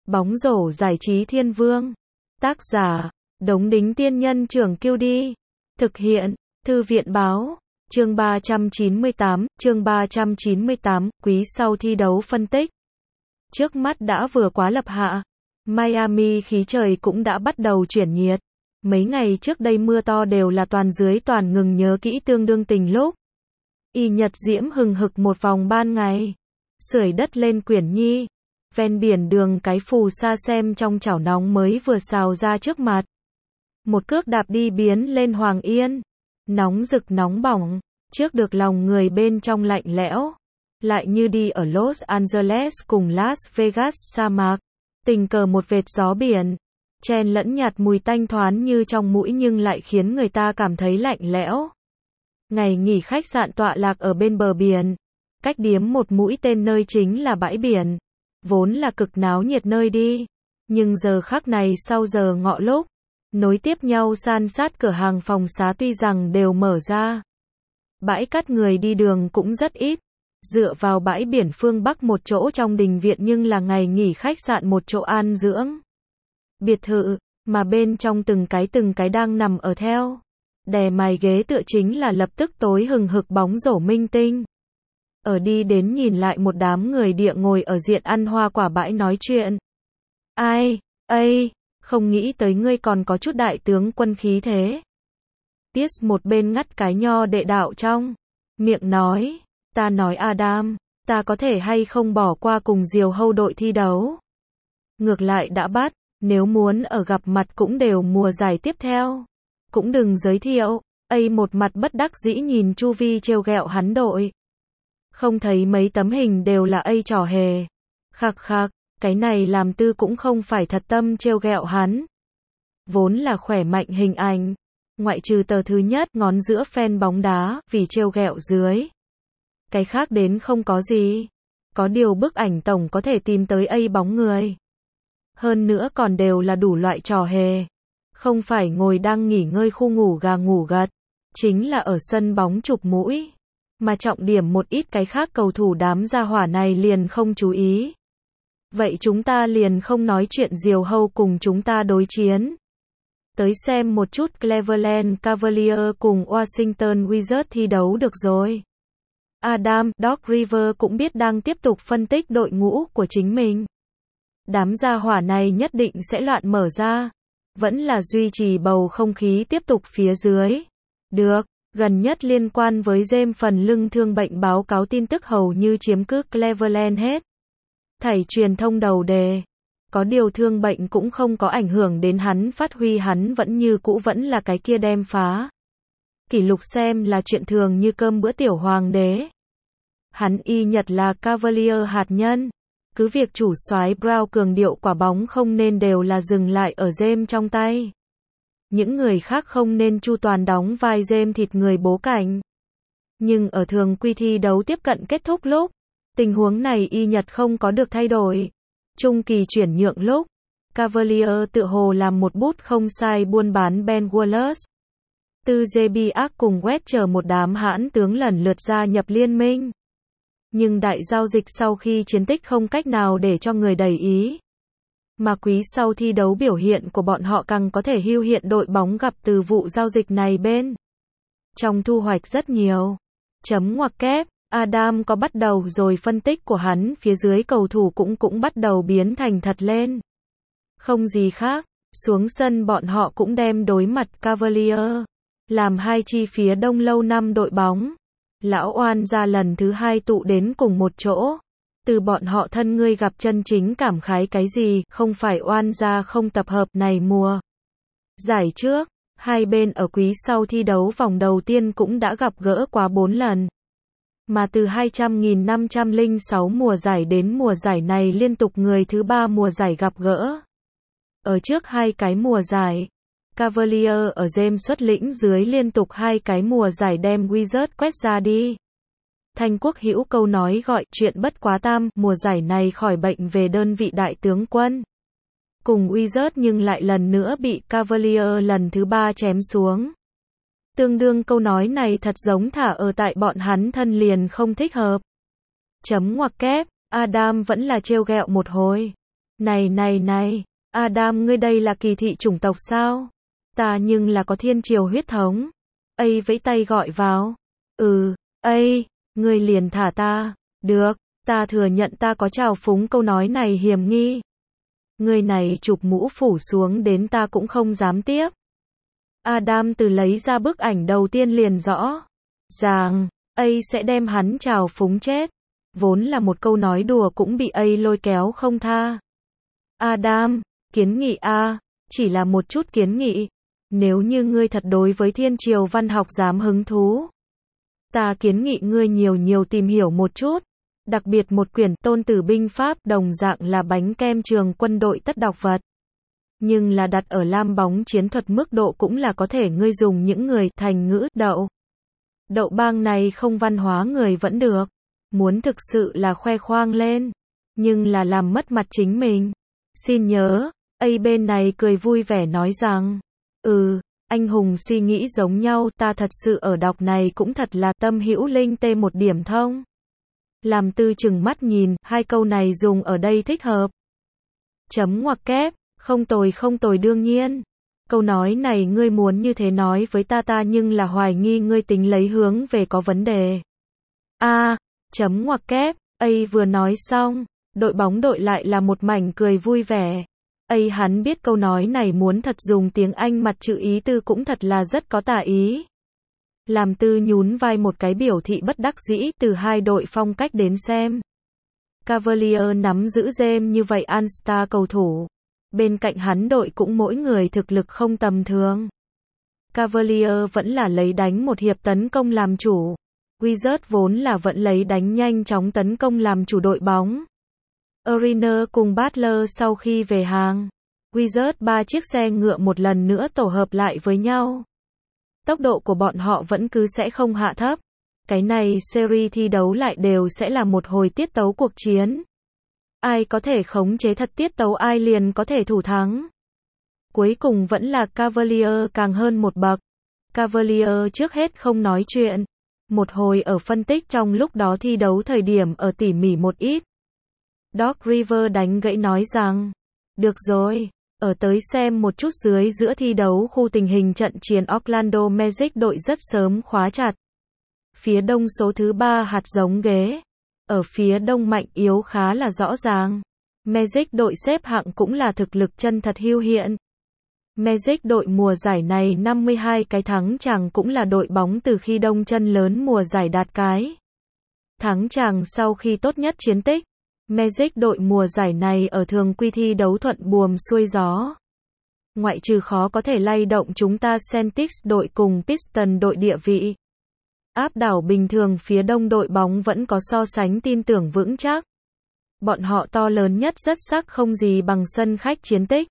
Bóng rổ giải trí thiên vương. Tác giả, Đống Đính Tiên Nhân Trưởng Kiêu Đi. Thực hiện, Thư viện Báo. Chương 398, quý sau thi đấu phân tích. Trước mắt đã vừa quá lập hạ. Miami khí trời cũng đã bắt đầu chuyển nhiệt. Mấy ngày trước đây mưa to đều là toàn dưới toàn ngừng nhớ kỹ tương đương tình lúc. Y nhật diễm hừng hực một vòng ban ngày. Sưởi đất lên Quyển Nhi. Ven biển đường cái phù sa xem trong chảo nóng mới vừa xào ra trước mặt. Một cước đạp đi biến lên Hoàng Yên. Nóng rực nóng bỏng, trước được lòng người bên trong lạnh lẽo. Lại như đi ở Los Angeles cùng Las Vegas sa mạc. Tình cờ một vệt gió biển, chen lẫn nhạt mùi tanh thoán như trong mũi nhưng lại khiến người ta cảm thấy lạnh lẽo. Ngày nghỉ khách sạn tọa lạc ở bên bờ biển. Cách điếm một mũi tên nơi chính là bãi biển. Vốn là cực náo nhiệt nơi đi. Nhưng giờ khắc này sau giờ ngọ lúc, nối tiếp nhau san sát cửa hàng phòng xá tuy rằng đều mở ra. Bãi cát người đi đường cũng rất ít. Dựa vào bãi biển phương Bắc một chỗ trong đình viện nhưng là ngày nghỉ khách sạn một chỗ an dưỡng. Biệt thự, mà bên trong từng cái đang nằm ở theo. Đè mài ghế tựa chính là lập tức tối hừng hực bóng rổ minh tinh. Ở đi đến nhìn lại một đám người địa ngồi ở diện ăn hoa quả bãi nói chuyện. Ai, không nghĩ tới ngươi còn có chút đại tướng quân khí thế. Pierce một bên ngắt cái nho đệ đạo trong miệng nói, ta nói Adam, ta có thể hay không bỏ qua cùng Diều Hâu đội thi đấu. Ngược lại đã bắt, nếu muốn ở gặp mặt cũng đều mùa giải tiếp theo. Cũng đừng giới thiệu, một mặt bất đắc dĩ nhìn chu vi trêu ghẹo hắn đội. Không thấy mấy tấm hình đều là trò hề. Khạc khạc, cái này làm tư cũng không phải thật tâm trêu ghẹo hắn. Vốn là khỏe mạnh hình ảnh. Ngoại trừ tờ thứ nhất ngón giữa fan bóng đá, vì trêu ghẹo dưới. Cái khác đến không có gì. Có điều bức ảnh tổng có thể tìm tới bóng người. Hơn nữa còn đều là đủ loại trò hề. Không phải ngồi đang nghỉ ngơi khu ngủ gà ngủ gật. Chính là ở sân bóng chụp mũi. Mà trọng điểm một ít cái khác cầu thủ đám gia hỏa này liền không chú ý. Vậy chúng ta liền không nói chuyện Diều Hâu cùng chúng ta đối chiến. Tới xem một chút Cleveland Cavaliers cùng Washington Wizards thi đấu được rồi. Adam, Doc Rivers cũng biết đang tiếp tục phân tích đội ngũ của chính mình. Đám gia hỏa này nhất định sẽ loạn mở ra. Vẫn là duy trì bầu không khí tiếp tục phía dưới. Được, gần nhất liên quan với James phần lưng thương bệnh báo cáo tin tức hầu như chiếm cứ Cleveland hết. Thảy truyền thông đầu đề. Có điều thương bệnh cũng không có ảnh hưởng đến hắn phát huy, hắn vẫn như cũ vẫn là cái kia đem phá. Kỷ lục xem là chuyện thường như cơm bữa tiểu hoàng đế. Hắn y nhật là Cavalier hạt nhân. Cứ việc chủ soái Brown cường điệu quả bóng không nên đều là dừng lại ở James trong tay. Những người khác không nên chu toàn đóng vai James thịt người bố cảnh. Nhưng ở thường quy thi đấu tiếp cận kết thúc lúc, tình huống này y nhật không có được thay đổi. Trung kỳ chuyển nhượng lúc, Cavalier tự hồ làm một bút không sai buôn bán Ben Wallace. Từ JB cùng West chờ một đám hãn tướng lần lượt gia nhập liên minh. Nhưng đại giao dịch sau khi chiến tích không cách nào để cho người đầy ý. Mà quý sau thi đấu biểu hiện của bọn họ càng có thể hưu hiện đội bóng gặp từ vụ giao dịch này bên. Trong thu hoạch rất nhiều. Chấm ngoặc kép, Adam có bắt đầu rồi phân tích của hắn phía dưới cầu thủ cũng bắt đầu biến thành thật lên. Không gì khác, xuống sân bọn họ cũng đem đối mặt Cavalier. Làm hai chi phía đông lâu năm đội bóng. Lão oan ra lần thứ hai tụ đến cùng một chỗ. Từ bọn họ thân ngươi gặp chân chính cảm khái cái gì, không phải oan ra không tập hợp này mùa. Giải trước, hai bên ở quý sau thi đấu vòng đầu tiên cũng đã gặp gỡ quá 4 lần. Mà từ 200.506 mùa giải đến mùa giải này liên tục người thứ 3 mùa giải gặp gỡ. Ở trước hai cái mùa giải, Cavalier ở James xuất lĩnh dưới liên tục hai cái mùa giải đem Wizards quét ra đi. Thanh Quốc hữu câu nói gọi chuyện bất quá tam, mùa giải này khỏi bệnh về đơn vị đại tướng quân. Cùng Wizards nhưng lại lần nữa bị Cavalier lần thứ 3 chém xuống. Tương đương câu nói này thật giống thả ở tại bọn hắn thân liền không thích hợp. Chấm ngoặc kép, Adam vẫn là trêu ghẹo một hồi. Này, Adam ngươi đây là kỳ thị chủng tộc sao? Ta nhưng là có thiên triều huyết thống. Ây vẫy tay gọi vào. Ây, ngươi liền thả ta. Được, ta thừa nhận ta có trào phúng câu nói này hiểm nghi. Ngươi này chụp mũ phủ xuống đến ta cũng không dám tiếp. Adam từ lấy ra bức ảnh đầu tiên liền rõ ràng, Ây sẽ đem hắn trào phúng chết. Vốn là một câu nói đùa cũng bị Ây lôi kéo không tha. Adam, kiến nghị a, chỉ là một chút kiến nghị. Nếu như ngươi thật đối với thiên triều văn học dám hứng thú, ta kiến nghị ngươi nhiều tìm hiểu một chút. Đặc biệt một quyển Tôn Tử binh pháp đồng dạng là bánh kem trường quân đội tất đọc vật. Nhưng là đặt ở lam bóng chiến thuật mức độ cũng là có thể ngươi dùng những người thành ngữ đậu bang này không văn hóa người vẫn được. Muốn thực sự là khoe khoang lên, nhưng là làm mất mặt chính mình. Xin nhớ, A bên này cười vui vẻ nói rằng, anh hùng suy nghĩ giống nhau, ta thật sự ở đọc này cũng thật là tâm hữu linh tê một điểm thông. Làm Tư chừng mắt nhìn, hai câu này dùng ở đây thích hợp. Chấm ngoặc kép, không tồi đương nhiên. Câu nói này ngươi muốn như thế nói với ta nhưng là hoài nghi ngươi tính lấy hướng về có vấn đề. Chấm ngoặc kép, A vừa nói xong, đội bóng đội lại là một mảnh cười vui vẻ. Hắn biết câu nói này muốn thật dùng tiếng Anh mặt chữ ý tư cũng thật là rất có tà ý. Làm Tư nhún vai một cái biểu thị bất đắc dĩ từ hai đội phong cách đến xem. Cavalier nắm giữ James như vậy All-Star cầu thủ. Bên cạnh hắn đội cũng mỗi người thực lực không tầm thường. Cavalier vẫn là lấy đánh một hiệp tấn công làm chủ. Wizards vốn là vẫn lấy đánh nhanh chóng tấn công làm chủ đội bóng. Uriner cùng Butler sau khi về hàng, Wizards 3 chiếc xe ngựa một lần nữa tổ hợp lại với nhau. Tốc độ của bọn họ vẫn cứ sẽ không hạ thấp. Cái này series thi đấu lại đều sẽ là một hồi tiết tấu cuộc chiến. Ai có thể khống chế thật tiết tấu ai liền có thể thủ thắng. Cuối cùng vẫn là Cavalier càng hơn một bậc. Cavalier trước hết không nói chuyện. Một hồi ở phân tích trong lúc đó thi đấu thời điểm ở tỉ mỉ một ít. Doc Rivers đánh gãy nói rằng, được rồi, ở tới xem một chút dưới giữa thi đấu khu tình hình trận chiến Orlando Magic đội rất sớm khóa chặt. Phía đông số thứ 3 hạt giống ghế. Ở phía đông mạnh yếu khá là rõ ràng. Magic đội xếp hạng cũng là thực lực chân thật hữu hiện. Magic đội mùa giải này 52 cái thắng chàng cũng là đội bóng từ khi đông chân lớn mùa giải đạt cái thắng chàng sau khi tốt nhất chiến tích. Magic đội mùa giải này ở thường quy thi đấu thuận buồm xuôi gió. Ngoại trừ khó có thể lay động chúng ta Celtics đội cùng Pistons đội địa vị áp đảo bình thường phía đông đội bóng vẫn có so sánh tin tưởng vững chắc. Bọn họ to lớn nhất rất sắc không gì bằng sân khách chiến tích.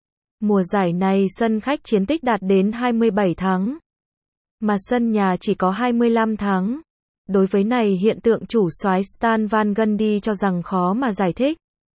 Mùa giải này sân khách chiến tích đạt đến 27 thắng. Mà sân nhà chỉ có 25 thắng. Đối với này hiện tượng chủ soái Stan Van Gundy cho rằng khó mà giải thích.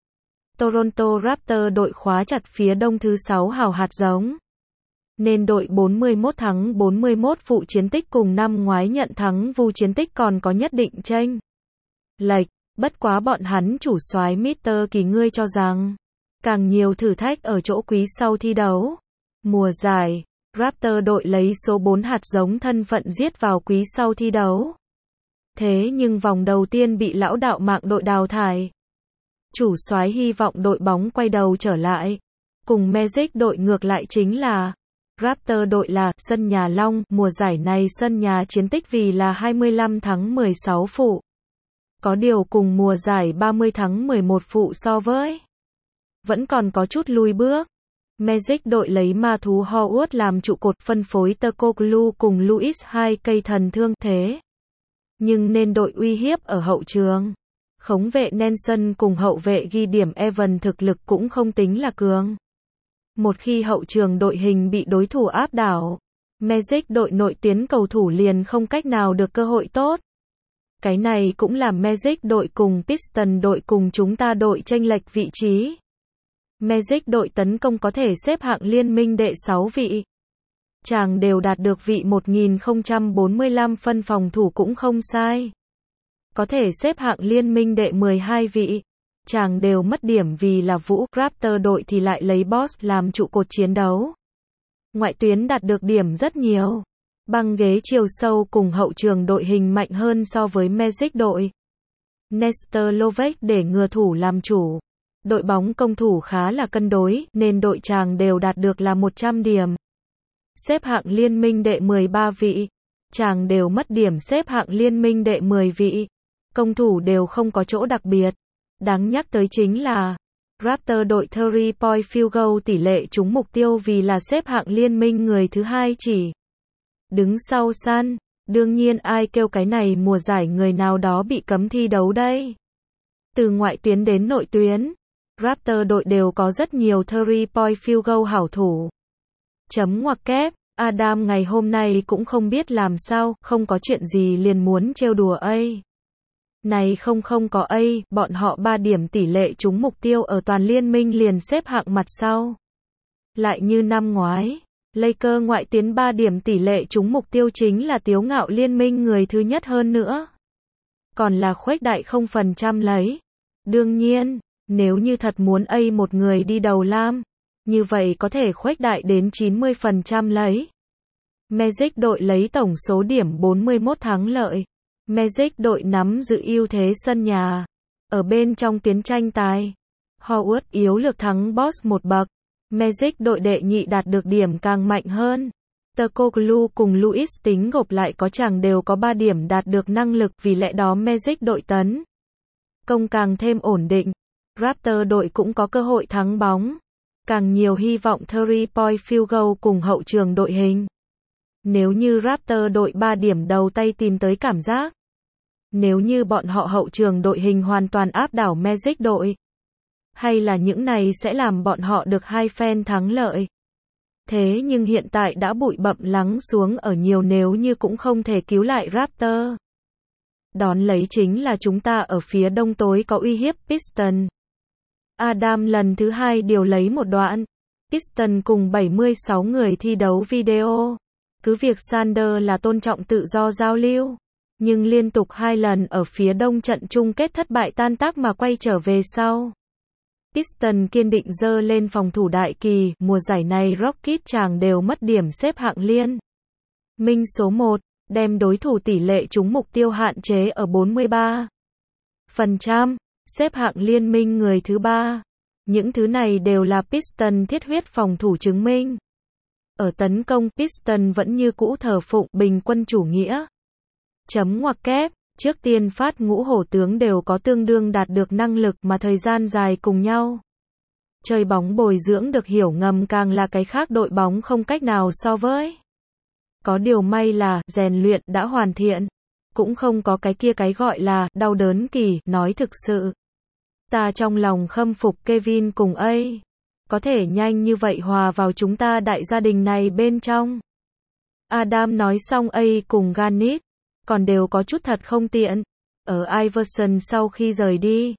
Toronto Raptors đội khóa chặt phía đông thứ 6 hào hạt giống. Nên đội 41 thắng 41 phụ chiến tích cùng năm ngoái nhận thắng vu chiến tích còn có nhất định chênh lệch, bất quá bọn hắn chủ soái Mr. Kỳ ngươi cho rằng càng nhiều thử thách ở chỗ quý sau thi đấu. Mùa giải, Raptors đội lấy số 4 hạt giống thân phận giết vào quý sau thi đấu. Thế nhưng vòng đầu tiên bị lão đạo mạng đội đào thải. Chủ soái hy vọng đội bóng quay đầu trở lại. Cùng Magic đội ngược lại chính là Raptors đội là sân nhà Long, mùa giải này sân nhà chiến tích vì là 25 thắng 16 phụ. Có điều cùng mùa giải 30 thắng 11 phụ so với vẫn còn có chút lùi bước. Magic đội lấy ma thú Howard làm trụ cột phân phối Turkoglu cùng Louis hai cây thần thương thế. Nhưng nên đội uy hiếp ở hậu trường. Khống vệ Nelson cùng hậu vệ ghi điểm Evan thực lực cũng không tính là cường. Một khi hậu trường đội hình bị đối thủ áp đảo, Magic đội nội tiến cầu thủ liền không cách nào được cơ hội tốt. Cái này cũng làm Magic đội cùng Pistons đội cùng chúng ta đội chênh lệch vị trí. Magic đội tấn công có thể xếp hạng liên minh đệ 6 vị. Chàng đều đạt được vị 1045 phân phòng thủ cũng không sai. Có thể xếp hạng liên minh đệ 12 vị. chàng đều mất điểm vì là Vũ. Raptor đội thì lại lấy Boss làm trụ cột chiến đấu. Ngoại tuyến đạt được điểm rất nhiều. Băng ghế chiều sâu cùng hậu trường đội hình mạnh hơn so với Magic đội. Nestor Lovech để ngừa thủ làm chủ. Đội bóng công thủ khá là cân đối, nên đội chàng đều đạt được là 100 điểm. Xếp hạng liên minh đệ 13 vị. Chàng đều mất điểm xếp hạng liên minh đệ 10 vị. Công thủ đều không có chỗ đặc biệt. Đáng nhắc tới chính là Raptor đội 3-point field goal tỷ lệ trúng mục tiêu vì là xếp hạng liên minh người thứ hai chỉ. Đứng sau Sun. Đương nhiên ai kêu cái này mùa giải người nào đó bị cấm thi đấu đây. Từ ngoại tuyến đến nội tuyến, Raptor đội đều có rất nhiều 3-point field goal hảo thủ. Chấm ngoặc kép, Adam ngày hôm nay cũng không biết làm sao, không có chuyện gì liền muốn trêu đùa ấy. Này không có ấy, bọn họ 3 điểm tỷ lệ trúng mục tiêu ở toàn liên minh liền xếp hạng mặt sau. Lại như năm ngoái, Lakers ngoại tuyến 3 điểm tỷ lệ trúng mục tiêu chính là tiếu ngạo liên minh người thứ nhất hơn nữa. Còn là khuếch đại 0% lấy. Đương nhiên, nếu như thật muốn ấy một người đi đầu lam, như vậy có thể khuếch đại đến 90% lấy. Magic đội lấy tổng số điểm 41 thắng lợi. Magic đội nắm giữ ưu thế sân nhà. Ở bên trong tuyến tranh tài, Howard yếu lược thắng Boss một bậc. Magic đội đệ nhị đạt được điểm càng mạnh hơn. Turkoglu cùng Louis tính gộp lại có chàng đều có 3 điểm đạt được năng lực, vì lẽ đó Magic đội tấn công càng thêm ổn định. Raptor đội cũng có cơ hội thắng bóng. Càng nhiều hy vọng 3-point field goal cùng hậu trường đội hình. Nếu như Raptor đội 3 điểm đầu tay tìm tới cảm giác. Nếu như bọn họ hậu trường đội hình hoàn toàn áp đảo Magic đội. Hay là những này sẽ làm bọn họ được 2 phen thắng lợi. Thế nhưng hiện tại đã bụi bặm lắng xuống ở nhiều, nếu như cũng không thể cứu lại Raptor. Đón lấy chính là chúng ta ở phía đông tối có uy hiếp Piston. Adam lần thứ 2 điều lấy một đoạn. Piston cùng 76 người thi đấu video. Cứ việc Sander là tôn trọng tự do giao lưu, nhưng liên tục 2 lần ở phía đông trận chung kết thất bại tan tác mà quay trở về sau. Piston kiên định dơ lên phòng thủ đại kỳ, mùa giải này Rockets chàng đều mất điểm xếp hạng liên minh số 1, đem đối thủ tỷ lệ trúng mục tiêu hạn chế ở 43%, xếp hạng liên minh người thứ 3. Những thứ này đều là Piston thiết huyết phòng thủ chứng minh. Ở tấn công, Piston vẫn như cũ thờ phụng bình quân chủ nghĩa. Chấm ngoặc kép, trước tiên phát ngũ hổ tướng đều có tương đương đạt được năng lực mà thời gian dài cùng nhau. Chơi bóng bồi dưỡng được hiểu ngầm càng là cái khác đội bóng không cách nào so với. Có điều may là, rèn luyện đã hoàn thiện. Cũng không có cái kia cái gọi là, đau đớn kỳ, nói thực sự. Ta trong lòng khâm phục Kevin cùng A. Có thể nhanh như vậy hòa vào chúng ta đại gia đình này bên trong. Adam nói xong A cùng Garnett, còn đều có chút thật không tiện. Ở Iverson sau khi rời đi,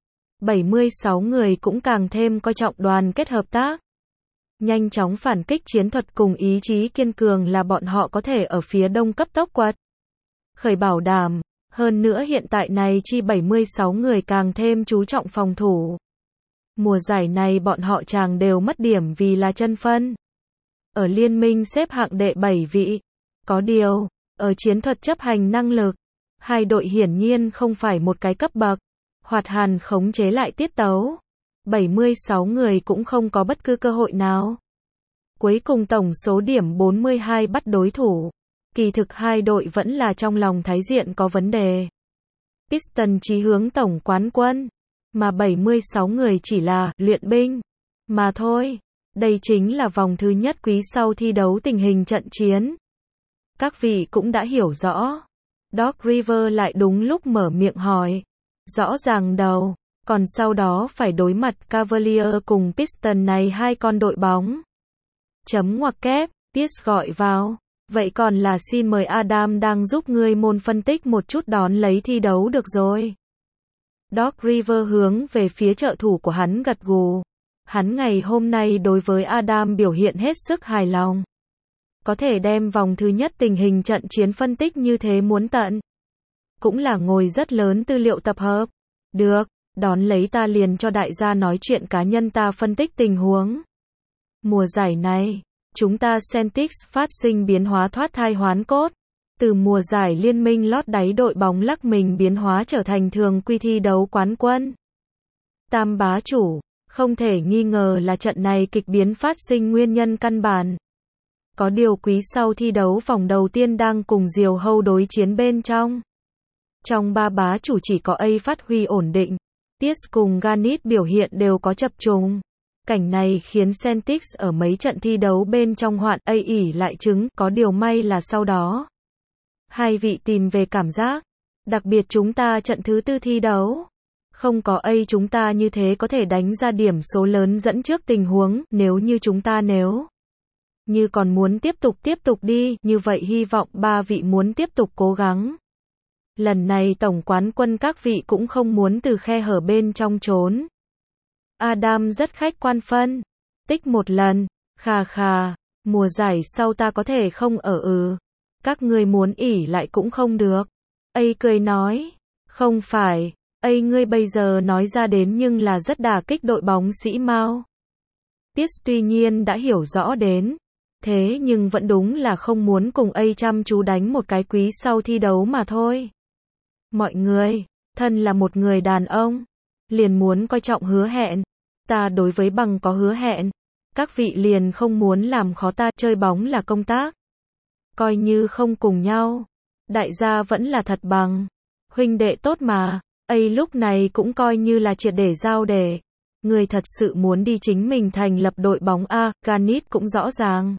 76 người cũng càng thêm coi trọng đoàn kết hợp tác. Nhanh chóng phản kích chiến thuật cùng ý chí kiên cường là bọn họ có thể ở phía đông cấp tốc quật khởi bảo đảm. Hơn nữa hiện tại này chi 76 người càng thêm chú trọng phòng thủ. Mùa giải này bọn họ chàng đều mất điểm vì là chân phân. Ở liên minh xếp hạng đệ 7 vị. Có điều, ở chiến thuật chấp hành năng lực, hai đội hiển nhiên không phải một cái cấp bậc. Hoạt hàn khống chế lại tiết tấu. 76 người cũng không có bất cứ cơ hội nào. Cuối cùng tổng số điểm 42 bắt đối thủ. Kỳ thực hai đội vẫn là trong lòng thái diện có vấn đề. Piston chí hướng tổng quán quân, mà 76 người chỉ là luyện binh mà thôi. Đây chính là vòng thứ nhất quý sau thi đấu tình hình trận chiến. Các vị cũng đã hiểu rõ. Doc Rivers lại đúng lúc mở miệng hỏi. Rõ ràng đầu, còn sau đó phải đối mặt Cavaliers cùng Piston này hai con đội bóng. Chấm ngoặc kép, Pierce gọi vào. Vậy còn là xin mời Adam đang giúp ngươi môn phân tích một chút đón lấy thi đấu được rồi. Doc Rivers hướng về phía trợ thủ của hắn gật gù. Hắn ngày hôm nay đối với Adam biểu hiện hết sức hài lòng. Có thể đem vòng thứ nhất tình hình trận chiến phân tích như thế muốn tận. Cũng là ngồi rất lớn tư liệu tập hợp. Được, Đón lấy ta liền cho đại gia nói chuyện cá nhân ta phân tích tình huống. Mùa giải này, chúng ta Celtics phát sinh biến hóa thoát thai hoán cốt. Từ mùa giải liên minh lót đáy đội bóng lắc mình biến hóa trở thành thường quy thi đấu quán quân. Tam bá chủ, không thể nghi ngờ là trận này kịch biến phát sinh nguyên nhân căn bản. Có điều quý sau thi đấu vòng đầu tiên đang cùng Diều Hâu đối chiến bên trong. Trong ba bá chủ chỉ có A phát huy ổn định. Pierce cùng Garnett biểu hiện đều có chập trùng. Cảnh này khiến Celtics ở mấy trận thi đấu bên trong hoạn A ỉ lại trứng, có điều may là sau đó hai vị tìm về cảm giác. Đặc biệt chúng ta trận thứ tư thi đấu. Không có A chúng ta như thế có thể đánh ra điểm số lớn dẫn trước tình huống, nếu như còn muốn tiếp tục đi, như vậy hy vọng ba vị muốn tiếp tục cố gắng. Lần này tổng quán quân các vị cũng không muốn từ khe hở bên trong trốn. Adam rất khách quan phân tích một lần, khà, mùa giải sau ta có thể không ở các ngươi muốn ỉ lại cũng không được. A cười nói, không phải, A ngươi bây giờ nói ra đến nhưng là rất đả kích đội bóng sĩ Mao. Pierce tuy nhiên đã hiểu rõ đến, thế nhưng vẫn đúng là không muốn cùng A chăm chú đánh một cái quý sau thi đấu mà thôi. Mọi người, thân là một người đàn ông, liền muốn coi trọng hứa hẹn. Ta đối với bằng có hứa hẹn, các vị liền không muốn làm khó ta, chơi bóng là công tác. Coi như không cùng nhau, đại gia vẫn là thật bằng. Huynh đệ tốt mà, A lúc này cũng coi như là triệt để giao để. Người thật sự muốn đi chính mình thành lập đội bóng A, Garnett cũng rõ ràng.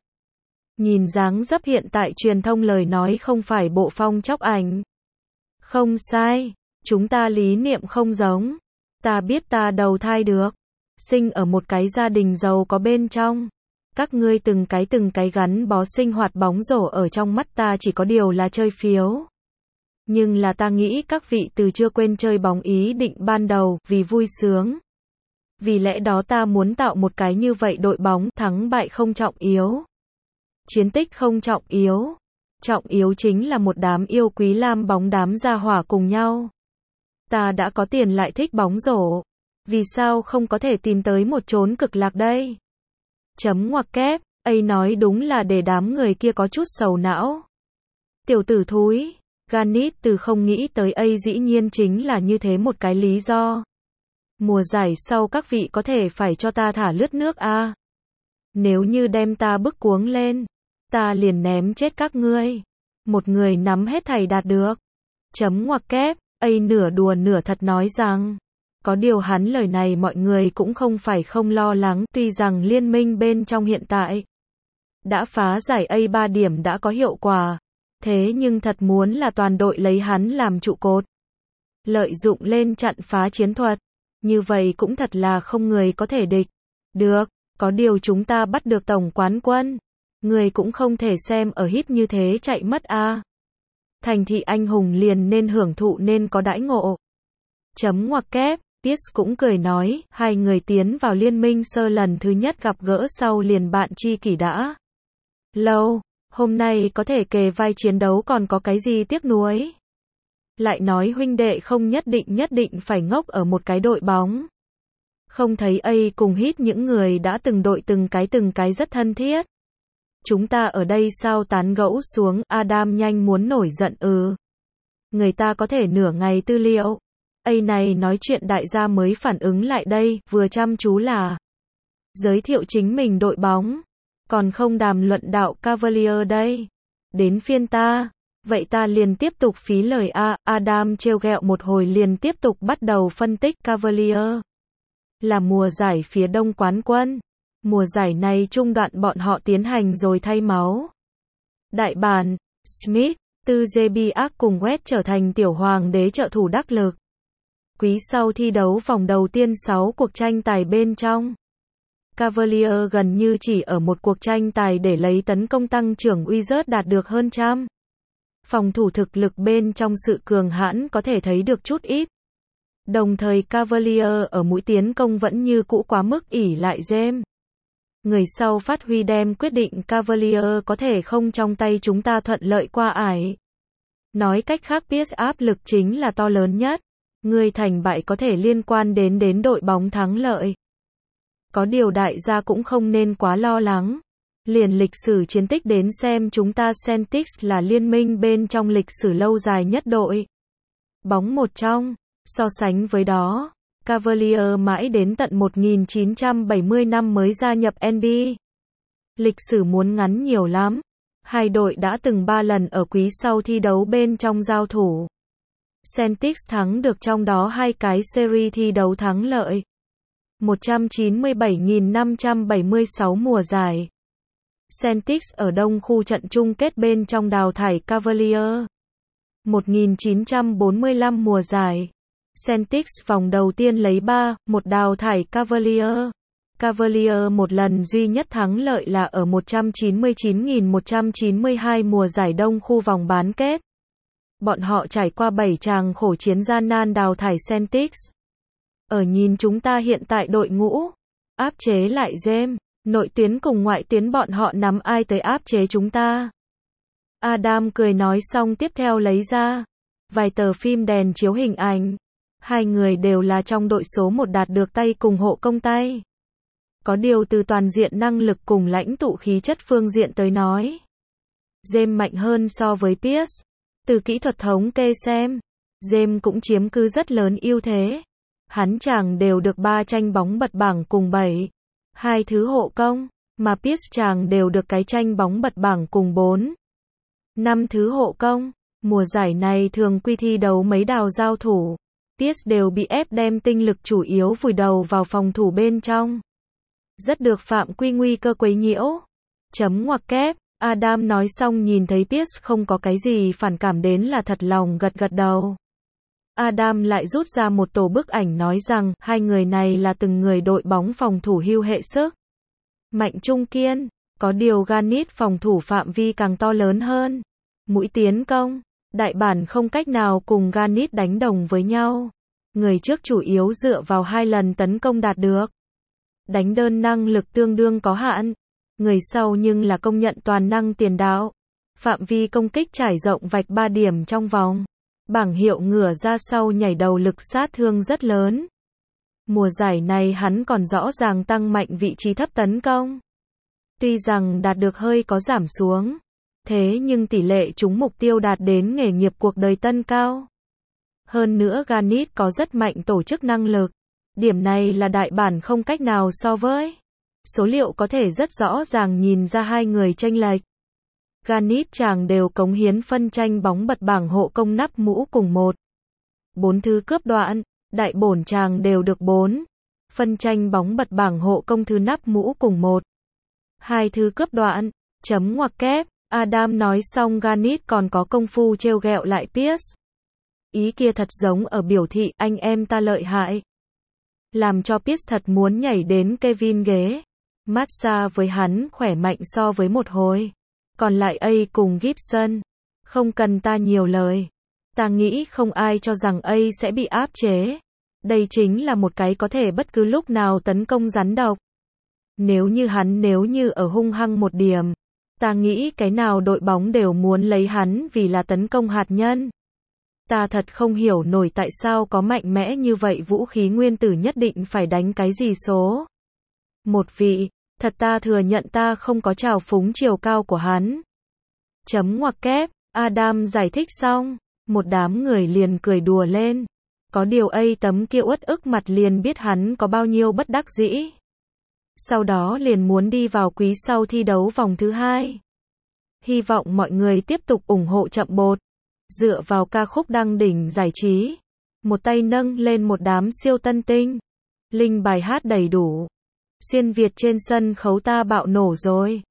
Nhìn dáng dấp hiện tại truyền thông lời nói không phải bộ phong chóc ảnh. Không sai, chúng ta lý niệm không giống. Ta biết ta đầu thai được. Sinh ở một cái gia đình giàu có bên trong. Các ngươi từng cái gắn bó sinh hoạt bóng rổ ở trong mắt ta chỉ có điều là chơi phiếu. Nhưng là ta nghĩ các vị từ chưa quên chơi bóng ý định ban đầu, vì vui sướng. Vì lẽ đó ta muốn tạo một cái như vậy đội bóng, thắng bại không trọng yếu. Chiến tích không trọng yếu. Trọng yếu chính là một đám yêu quý lam bóng đám gia hỏa cùng nhau. Ta đã có tiền lại thích bóng rổ. Vì sao không có thể tìm tới một chốn cực lạc đây? Chấm ngoặc kép, A nói đúng là để đám người kia có chút sầu não. Tiểu tử thúi, Garnett từ không nghĩ tới A dĩ nhiên chính là như thế một cái lý do. Mùa giải sau các vị có thể phải cho ta thả lướt nước a. Nếu như đem ta bức cuống lên, ta liền ném chết các ngươi. Một người nắm hết thảy đạt được. Chấm ngoặc kép, A nửa đùa nửa thật nói rằng, có điều hắn lời này mọi người cũng không phải không lo lắng, tuy rằng liên minh bên trong hiện tại đã phá giải A 3 điểm đã có hiệu quả, thế nhưng thật muốn là toàn đội lấy hắn làm trụ cột, lợi dụng lên chặn phá chiến thuật, như vậy cũng thật là không người có thể địch. Được, có điều chúng ta bắt được tổng quán quân, người cũng không thể xem ở hít như thế chạy mất a. Thành thị anh hùng liền nên hưởng thụ nên có đãi ngộ. Chấm ngoặc kép, Pierce cũng cười nói, hai người tiến vào liên minh sơ lần thứ nhất gặp gỡ sau liền bạn tri kỷ đã lâu, hôm nay có thể kề vai chiến đấu còn có cái gì tiếc nuối. Lại nói huynh đệ không nhất định phải ngốc ở một cái đội bóng. Không thấy A cùng hít những người đã từng đội từng cái rất thân thiết. Chúng ta ở đây sao tán gẫu xuống, Adam nhanh muốn nổi giận người ta có thể nửa ngày tư liệu. A này nói chuyện đại gia mới phản ứng lại đây, vừa chăm chú là giới thiệu chính mình đội bóng. Còn không đàm luận đạo Cavalier đây. Đến phiên ta. Vậy ta liền tiếp tục phí lời a. Adam trêu ghẹo một hồi liền tiếp tục bắt đầu phân tích Cavalier. Là mùa giải phía đông quán quân. Mùa giải này trung đoạn bọn họ tiến hành rồi thay máu. Đại bản, Smith, Tư Jebiak cùng West trở thành tiểu hoàng đế trợ thủ đắc lực. Quý sau thi đấu vòng đầu tiên 6 cuộc tranh tài bên trong. Cavalier gần như chỉ ở một cuộc tranh tài để lấy tấn công tăng trưởng Wizards đạt được hơn trăm. Phòng thủ thực lực bên trong sự cường hãn có thể thấy được chút ít. Đồng thời Cavalier ở mũi tiến công vẫn như cũ quá mức ỷ lại James. Người sau phát huy đem quyết định Cavalier có thể không trong tay chúng ta thuận lợi qua ải. Nói cách khác Pierce áp lực chính là to lớn nhất. Người thành bại có thể liên quan đến đội bóng thắng lợi. Có điều đại gia cũng không nên quá lo lắng. Liền lịch sử chiến tích đến xem, chúng ta Celtics là liên minh bên trong lịch sử lâu dài nhất đội bóng một trong. So sánh với đó, Cavaliers mãi đến tận 1970 năm mới gia nhập NBA. Lịch sử muốn ngắn nhiều lắm. Hai đội đã từng 3 lần ở quý sau thi đấu bên trong giao thủ. Celtics thắng được trong đó 2 cái series thi đấu thắng lợi. 197.576 mùa giải. Celtics ở đông khu trận chung kết bên trong đào thải Cavaliers. 1945 mùa giải. Celtics vòng đầu tiên lấy 3-1 đào thải Cavaliers. Cavaliers một lần duy nhất thắng lợi là ở 199.192 mùa giải đông khu vòng bán kết. Bọn họ trải qua 7 tràng khổ chiến gian nan đào thải Celtics. Ở nhìn chúng ta hiện tại đội ngũ, áp chế lại James, nội tuyến cùng ngoại tuyến bọn họ nắm ai tới áp chế chúng ta. Adam cười nói xong tiếp theo lấy ra vài tờ phim đèn chiếu hình ảnh. Hai người đều là trong đội số 1 đạt được tay cùng hộ công tay. Có điều từ toàn diện năng lực cùng lãnh tụ khí chất phương diện tới nói, James mạnh hơn so với Pierce. Từ kỹ thuật thống kê xem, James cũng chiếm cứ rất lớn ưu thế. Hắn chàng đều được 3 tranh bóng bật bảng cùng 2 thứ hộ công, mà Pierce chàng đều được cái tranh bóng bật bảng cùng 5 thứ hộ công. Mùa giải này thường quy thi đấu mấy đào giao thủ, Pierce đều bị ép đem tinh lực chủ yếu vùi đầu vào phòng thủ bên trong. Rất được phạm quy nguy cơ quấy nhiễu. Chấm ngoặc kép. Adam nói xong nhìn thấy Pierce không có cái gì phản cảm đến là thật lòng gật gật đầu. Adam lại rút ra một tổ bức ảnh nói rằng hai người này là từng người đội bóng phòng thủ hưu hệ sức mạnh trung kiên. Có điều Garnett phòng thủ phạm vi càng to lớn hơn. Mũi tiến công, đại bản không cách nào cùng Garnett đánh đồng với nhau. Người trước chủ yếu dựa vào 2 lần tấn công đạt được. Đánh đơn năng lực tương đương có hạn. Người sau nhưng là công nhận toàn năng tiền đạo. Phạm vi công kích trải rộng vạch 3 điểm trong vòng. Bảng hiệu ngửa ra sau nhảy đầu lực sát thương rất lớn. Mùa giải này hắn còn rõ ràng tăng mạnh vị trí thấp tấn công. Tuy rằng đạt được hơi có giảm xuống, thế nhưng tỷ lệ trúng mục tiêu đạt đến nghề nghiệp cuộc đời tân cao. Hơn nữa Garnett có rất mạnh tổ chức năng lực. Điểm này là đại bản không cách nào so với. Số liệu có thể rất rõ ràng nhìn ra hai người chênh lệch. Garnett chàng đều cống hiến phân tranh bóng bật bảng hộ công nắp mũ cùng 4 thứ cướp đoạn, đại bổn chàng đều được 4 phân tranh bóng bật bảng hộ công thứ nắp mũ cùng 2 thứ cướp đoạn. Chấm ngoặc kép. Adam nói xong Garnett còn có công phu trêu ghẹo lại Pierce. Ý kia thật giống ở biểu thị anh em ta lợi hại. Làm cho Pierce thật muốn nhảy đến Kevin ghế. Massage với hắn khỏe mạnh so với một hồi. Còn lại A cùng Gibson. Không cần ta nhiều lời. Ta nghĩ không ai cho rằng A sẽ bị áp chế. Đây chính là một cái có thể bất cứ lúc nào tấn công rắn độc. Nếu như ở hung hăng một điểm, ta nghĩ cái nào đội bóng đều muốn lấy hắn vì là tấn công hạt nhân. Ta thật không hiểu nổi tại sao có mạnh mẽ như vậy vũ khí nguyên tử nhất định phải đánh cái gì số. Một vị, thật ta thừa nhận ta không có trào phúng chiều cao của hắn. Chấm ngoặc kép. Adam giải thích xong, một đám người liền cười đùa lên. Có điều A tấm kia uất ức mặt liền biết hắn có bao nhiêu bất đắc dĩ. Sau đó liền muốn đi vào quý sau thi đấu vòng thứ 2. Hy vọng mọi người tiếp tục ủng hộ Chậm Bột. Dựa vào ca khúc đăng đỉnh giải trí. Một tay nâng lên một đám siêu tân tinh. Link bài hát đầy đủ. Xuyên Việt trên sân khấu ta bạo nổ rồi.